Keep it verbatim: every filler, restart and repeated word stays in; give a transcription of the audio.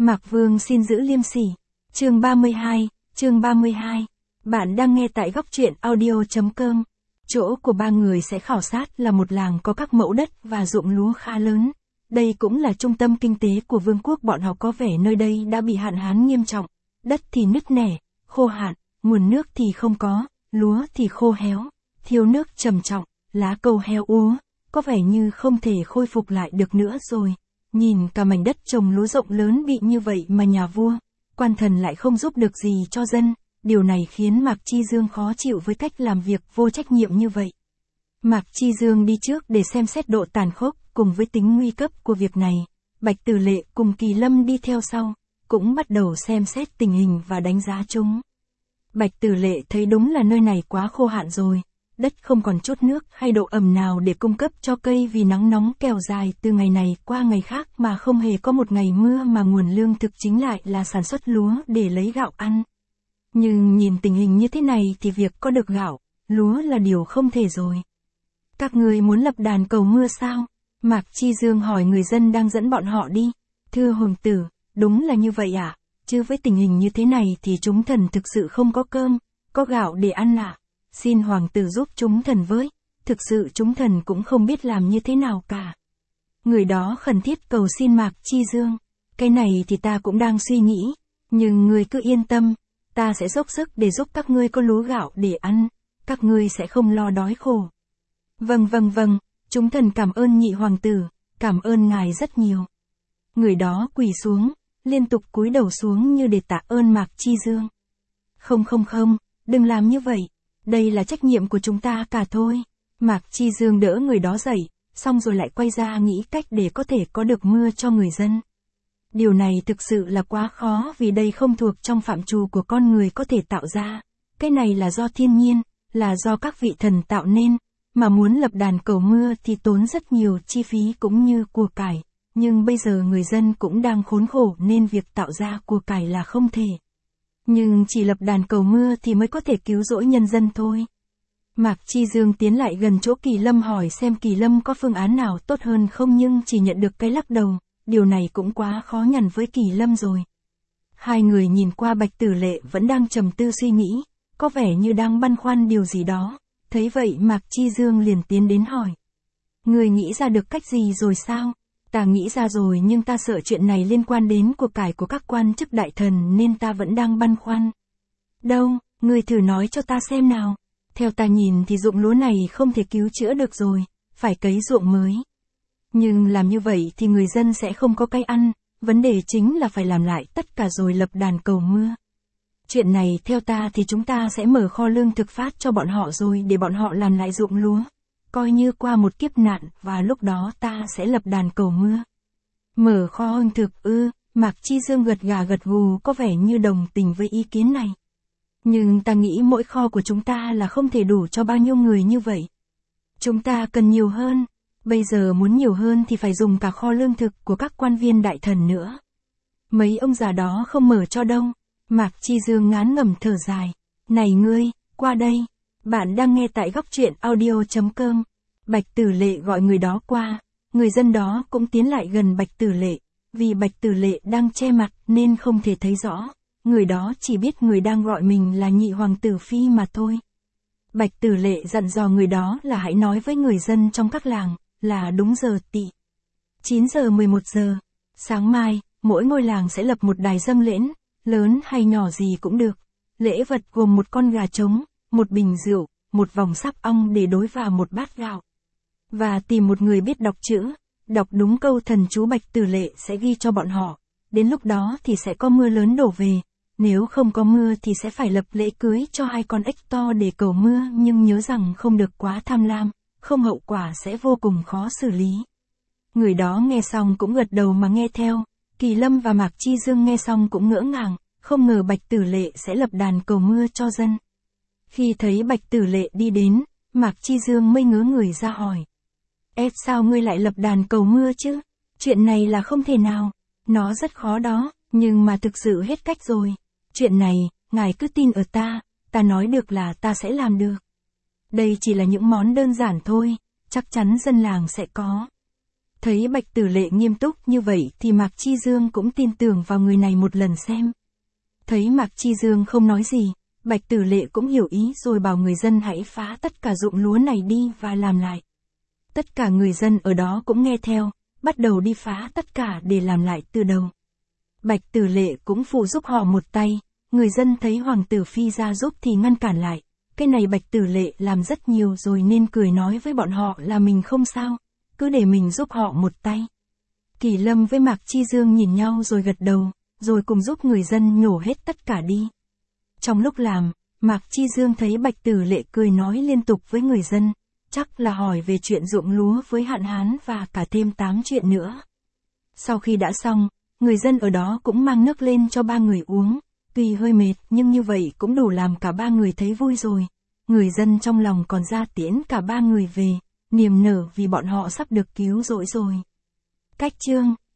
Mạc Vương xin giữ liêm sỉ. Chương ba mươi hai, chương ba mươi hai. Bạn đang nghe tại góc truyện audio chấm com. Chỗ của ba người sẽ khảo sát là một làng có các mẫu đất và ruộng lúa khá lớn. Đây cũng là trung tâm kinh tế của vương quốc bọn họ, có vẻ nơi đây đã bị hạn hán nghiêm trọng. Đất thì nứt nẻ, khô hạn, nguồn nước thì không có, lúa thì khô héo, thiếu nước trầm trọng, lá cầu héo úa, có vẻ như không thể khôi phục lại được nữa rồi. Nhìn cả mảnh đất trồng lúa rộng lớn bị như vậy mà nhà vua, quan thần lại không giúp được gì cho dân, điều này khiến Mạc Chi Dương khó chịu với cách làm việc vô trách nhiệm như vậy. Mạc Chi Dương đi trước để xem xét độ tàn khốc cùng với tính nguy cấp của việc này, Bạch Tử Lệ cùng Kỳ Lâm đi theo sau, cũng bắt đầu xem xét tình hình và đánh giá chúng. Bạch Tử Lệ thấy đúng là nơi này quá khô hạn rồi, đất không còn chút nước hay độ ẩm nào để cung cấp cho cây vì nắng nóng kéo dài từ ngày này qua ngày khác mà không hề có một ngày mưa, mà nguồn lương thực chính lại là sản xuất lúa để lấy gạo ăn. Nhưng nhìn tình hình như thế này thì việc có được gạo, lúa là điều không thể rồi. Các ngươi muốn lập đàn cầu mưa sao? Mạc Chi Dương hỏi người dân đang dẫn bọn họ đi. Thưa hoàng tử, đúng là như vậy ạ, à? Chứ với tình hình như thế này thì chúng thần thực sự không có cơm, có gạo để ăn ạ. À? Xin hoàng tử giúp chúng thần với, thực sự chúng thần cũng không biết làm như thế nào cả. Người đó khẩn thiết cầu xin Mạc Chi Dương, cái này thì ta cũng đang suy nghĩ, nhưng ngươi cứ yên tâm, ta sẽ dốc sức để giúp các ngươi có lúa gạo để ăn, các ngươi sẽ không lo đói khổ. Vâng vâng vâng, chúng thần cảm ơn nhị hoàng tử, cảm ơn ngài rất nhiều. Người đó quỳ xuống, liên tục cúi đầu xuống như để tạ ơn Mạc Chi Dương. Không không không, đừng làm như vậy. Đây là trách nhiệm của chúng ta cả thôi. Mạc Chi Dương đỡ người đó dậy, xong rồi lại quay ra nghĩ cách để có thể có được mưa cho người dân. Điều này thực sự là quá khó vì đây không thuộc trong phạm trù của con người có thể tạo ra. Cái này là do thiên nhiên, là do các vị thần tạo nên, mà muốn lập đàn cầu mưa thì tốn rất nhiều chi phí cũng như của cải. Nhưng bây giờ người dân cũng đang khốn khổ nên việc tạo ra của cải là không thể. Nhưng chỉ lập đàn cầu mưa thì mới có thể cứu rỗi nhân dân thôi. Mạc Chi Dương tiến lại gần chỗ Kỳ Lâm hỏi xem Kỳ Lâm có phương án nào tốt hơn không, nhưng chỉ nhận được cái lắc đầu, điều này cũng quá khó nhằn với Kỳ Lâm rồi. Hai người nhìn qua Bạch Tử Lệ vẫn đang trầm tư suy nghĩ, có vẻ như đang băn khoăn điều gì đó, thấy vậy Mạc Chi Dương liền tiến đến hỏi. Người nghĩ ra được cách gì rồi sao? Ta nghĩ ra rồi, nhưng ta sợ chuyện này liên quan đến của cải của các quan chức đại thần nên ta vẫn đang băn khoăn. Đâu, người thử nói cho ta xem nào. Theo ta nhìn thì ruộng lúa này không thể cứu chữa được rồi, phải cấy ruộng mới. Nhưng làm như vậy thì người dân sẽ không có cái ăn, vấn đề chính là phải làm lại tất cả rồi lập đàn cầu mưa. Chuyện này theo ta thì chúng ta sẽ mở kho lương thực phát cho bọn họ rồi để bọn họ làm lại ruộng lúa. Coi như qua một kiếp nạn, và lúc đó ta sẽ lập đàn cầu mưa. Mở kho lương thực ư? Mạc Chi Dương gật gà gật gù, có vẻ như đồng tình với ý kiến này. Nhưng ta nghĩ mỗi kho của chúng ta là không thể đủ cho bao nhiêu người như vậy. Chúng ta cần nhiều hơn. Bây giờ muốn nhiều hơn thì phải dùng cả kho lương thực của các quan viên đại thần nữa. Mấy ông già đó không mở cho đâu. Mạc Chi Dương ngán ngẩm thở dài. Này ngươi, qua đây. Bạn đang nghe tại góc truyện audio chấm com. Bạch Tử Lệ gọi người đó qua, người dân đó cũng tiến lại gần Bạch Tử Lệ, vì Bạch Tử Lệ đang che mặt nên không thể thấy rõ, người đó chỉ biết người đang gọi mình là nhị hoàng tử phi mà thôi. Bạch Tử Lệ dặn dò người đó là hãy nói với người dân trong các làng, là đúng giờ tỵ. chín giờ mười một giờ, sáng mai, mỗi ngôi làng sẽ lập một đài dâng lễn, lớn hay nhỏ gì cũng được. Lễ vật gồm một con gà trống, một bình rượu, một vòng sáp ong để đối vào một bát gạo. Và tìm một người biết đọc chữ, đọc đúng câu thần chú Bạch Tử Lệ sẽ ghi cho bọn họ. Đến lúc đó thì sẽ có mưa lớn đổ về. Nếu không có mưa thì sẽ phải lập lễ cưới cho hai con ếch to để cầu mưa, nhưng nhớ rằng không được quá tham lam, không hậu quả sẽ vô cùng khó xử lý. Người đó nghe xong cũng gật đầu mà nghe theo. Kỳ Lâm và Mạc Chi Dương nghe xong cũng ngỡ ngàng, không ngờ Bạch Tử Lệ sẽ lập đàn cầu mưa cho dân. Khi thấy Bạch Tử Lệ đi đến, Mạc Chi Dương mới ngớ người ra hỏi. Ê, sao ngươi lại lập đàn cầu mưa chứ? Chuyện này là không thể nào. Nó rất khó đó, nhưng mà thực sự hết cách rồi. Chuyện này, ngài cứ tin ở ta, ta nói được là ta sẽ làm được. Đây chỉ là những món đơn giản thôi, chắc chắn dân làng sẽ có. Thấy Bạch Tử Lệ nghiêm túc như vậy thì Mạc Chi Dương cũng tin tưởng vào người này một lần xem. Thấy Mạc Chi Dương không nói gì, Bạch Tử Lệ cũng hiểu ý rồi bảo người dân hãy phá tất cả ruộng lúa này đi và làm lại. Tất cả người dân ở đó cũng nghe theo, bắt đầu đi phá tất cả để làm lại từ đầu. Bạch Tử Lệ cũng phụ giúp họ một tay, người dân thấy Hoàng tử Phi ra giúp thì ngăn cản lại. Cái này Bạch Tử Lệ làm rất nhiều rồi nên cười nói với bọn họ là mình không sao, cứ để mình giúp họ một tay. Kỳ Lâm với Mạc Chi Dương nhìn nhau rồi gật đầu, rồi cùng giúp người dân nhổ hết tất cả đi. Trong lúc làm, Mạc Chi Dương thấy Bạch Tử Lệ cười nói liên tục với người dân, chắc là hỏi về chuyện ruộng lúa với hạn hán và cả thêm tám chuyện nữa. Sau khi đã xong, người dân ở đó cũng mang nước lên cho ba người uống, tuy hơi mệt nhưng như vậy cũng đủ làm cả ba người thấy vui rồi. Người dân trong lòng còn ra tiễn cả ba người về, niềm nở vì bọn họ sắp được cứu rỗi rồi. Cách chương